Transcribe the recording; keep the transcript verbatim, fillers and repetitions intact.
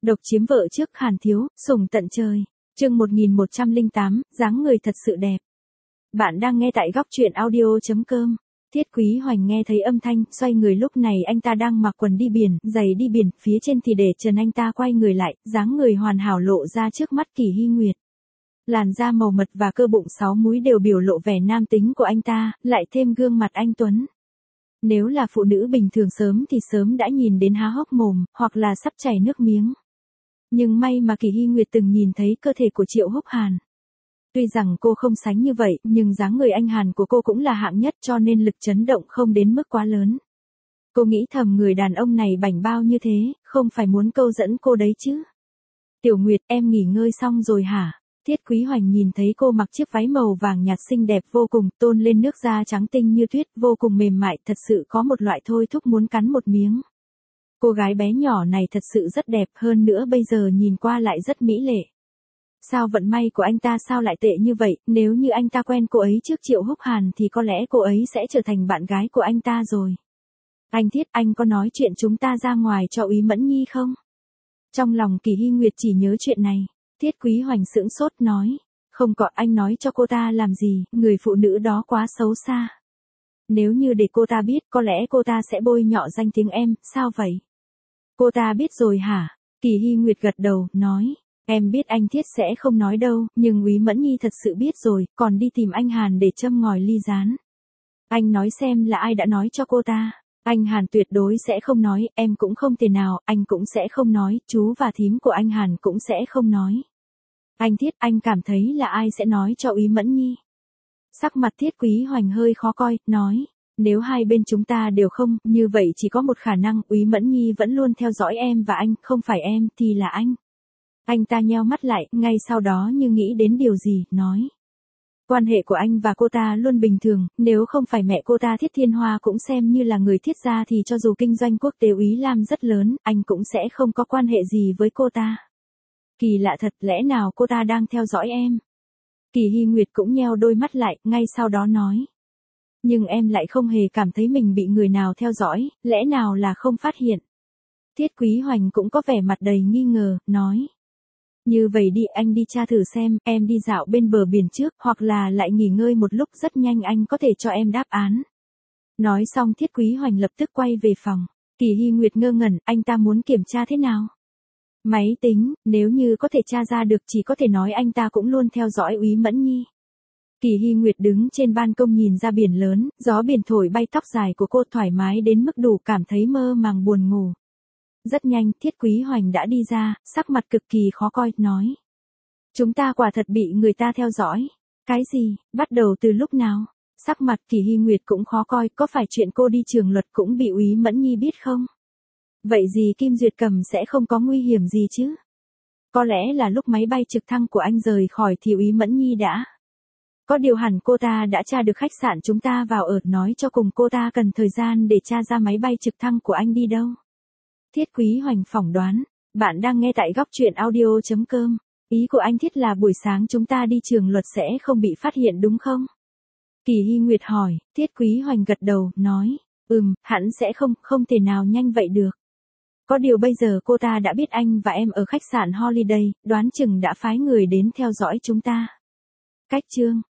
Độc chiếm vợ trước Hàn Thiếu, sủng tận trời. Chương một nghìn một trăm lẻ tám, dáng người thật sự đẹp. Bạn đang nghe tại góc truyện audio chấm com. Tiết Quý Hoành nghe thấy âm thanh, xoay người, lúc này anh ta đang mặc quần đi biển, giày đi biển, phía trên thì để trần, anh ta quay người lại, dáng người hoàn hảo lộ ra trước mắt Kỳ Hy Nguyệt. Làn da màu mật và cơ bụng sáu múi đều biểu lộ vẻ nam tính của anh ta, lại thêm gương mặt anh tuấn. Nếu là phụ nữ bình thường sớm thì sớm đã nhìn đến há hốc mồm, hoặc là sắp chảy nước miếng. Nhưng may mà Kỳ Hy Nguyệt từng nhìn thấy cơ thể của Triệu Húc Hàn. Tuy rằng cô không sánh như vậy, nhưng dáng người anh Hàn của cô cũng là hạng nhất, cho nên lực chấn động không đến mức quá lớn. Cô nghĩ thầm, người đàn ông này bảnh bao như thế, không phải muốn câu dẫn cô đấy chứ. Tiểu Nguyệt, em nghỉ ngơi xong rồi hả? Tiết Quý Hoành nhìn thấy cô mặc chiếc váy màu vàng nhạt xinh đẹp vô cùng, tôn lên nước da trắng tinh như tuyết, vô cùng mềm mại, thật sự có một loại thôi thúc muốn cắn một miếng. Cô gái bé nhỏ này thật sự rất đẹp, hơn nữa bây giờ nhìn qua lại rất mỹ lệ. Sao vận may của anh ta sao lại tệ như vậy, nếu như anh ta quen cô ấy trước Triệu Húc Hàn thì có lẽ cô ấy sẽ trở thành bạn gái của anh ta rồi. Anh Thiết, anh có nói chuyện chúng ta ra ngoài cho Úy Mẫn Nhi không? Trong lòng Kỳ Hy Nguyệt chỉ nhớ chuyện này. Tiết Quý Hoành sững sốt nói, không có, anh nói cho cô ta làm gì, người phụ nữ đó quá xấu xa. Nếu như để cô ta biết, có lẽ cô ta sẽ bôi nhọ danh tiếng em, sao vậy? Cô ta biết rồi hả? Kỳ Hy Nguyệt gật đầu, nói, em biết anh Thiết sẽ không nói đâu, nhưng Úy Mẫn Nhi thật sự biết rồi, còn đi tìm anh Hàn để châm ngòi ly gián. Anh nói xem là ai đã nói cho cô ta. Anh Hàn tuyệt đối sẽ không nói, em cũng không thể nào, anh cũng sẽ không nói, chú và thím của anh Hàn cũng sẽ không nói. Anh Thiết, anh cảm thấy là ai sẽ nói cho Úy Mẫn Nhi? Sắc mặt Tiết Quý Hoành hơi khó coi, nói, nếu hai bên chúng ta đều không, như vậy chỉ có một khả năng, Úy Mẫn Nhi vẫn luôn theo dõi em và anh, không phải em thì là anh. Anh ta nheo mắt lại, ngay sau đó như nghĩ đến điều gì, nói. Quan hệ của anh và cô ta luôn bình thường, nếu không phải mẹ cô ta Thiết Thiên Hoa cũng xem như là người Thiết gia thì cho dù kinh doanh quốc tế Úy Lam rất lớn, anh cũng sẽ không có quan hệ gì với cô ta. Kỳ lạ thật, lẽ nào cô ta đang theo dõi em? Kỳ Hy Nguyệt cũng nheo đôi mắt lại, ngay sau đó nói. Nhưng em lại không hề cảm thấy mình bị người nào theo dõi, lẽ nào là không phát hiện? Tiết Quý Hoành cũng có vẻ mặt đầy nghi ngờ, nói. Như vậy đi, anh đi tra thử xem, em đi dạo bên bờ biển trước, hoặc là lại nghỉ ngơi một lúc, rất nhanh anh có thể cho em đáp án. Nói xong Thiết Quý Hoành lập tức quay về phòng. Kỳ Hy Nguyệt ngơ ngẩn, anh ta muốn kiểm tra thế nào? Máy tính, nếu như có thể tra ra được chỉ có thể nói anh ta cũng luôn theo dõi Úy Mẫn Nhi. Kỳ Hy Nguyệt đứng trên ban công nhìn ra biển lớn, gió biển thổi bay tóc dài của cô, thoải mái đến mức đủ cảm thấy mơ màng buồn ngủ. Rất nhanh, Thiết Quý Hoành đã đi ra, sắc mặt cực kỳ khó coi, nói. Chúng ta quả thật bị người ta theo dõi. Cái gì, bắt đầu từ lúc nào? Sắc mặt Kỳ Hy Nguyệt cũng khó coi, có phải chuyện cô đi trường luật cũng bị Úy Mẫn Nhi biết không? Vậy gì Kim Duyệt Cầm sẽ không có nguy hiểm gì chứ? Có lẽ là lúc máy bay trực thăng của anh rời khỏi thì Úy Mẫn Nhi đã. Có điều hẳn cô ta đã tra được khách sạn chúng ta vào ở, nói cho cùng cô ta cần thời gian để tra ra máy bay trực thăng của anh đi đâu. Thiết Quý Hoành phỏng đoán, bạn đang nghe tại góc truyện audio chấm com. Ý của anh Thiết là buổi sáng chúng ta đi trường luật sẽ không bị phát hiện đúng không? Kỳ Hy Nguyệt hỏi, Thiết Quý Hoành gật đầu, nói, ừm, hẳn sẽ không, không thể nào nhanh vậy được. Có điều bây giờ cô ta đã biết anh và em ở khách sạn Holiday, đoán chừng đã phái người đến theo dõi chúng ta. Cách chương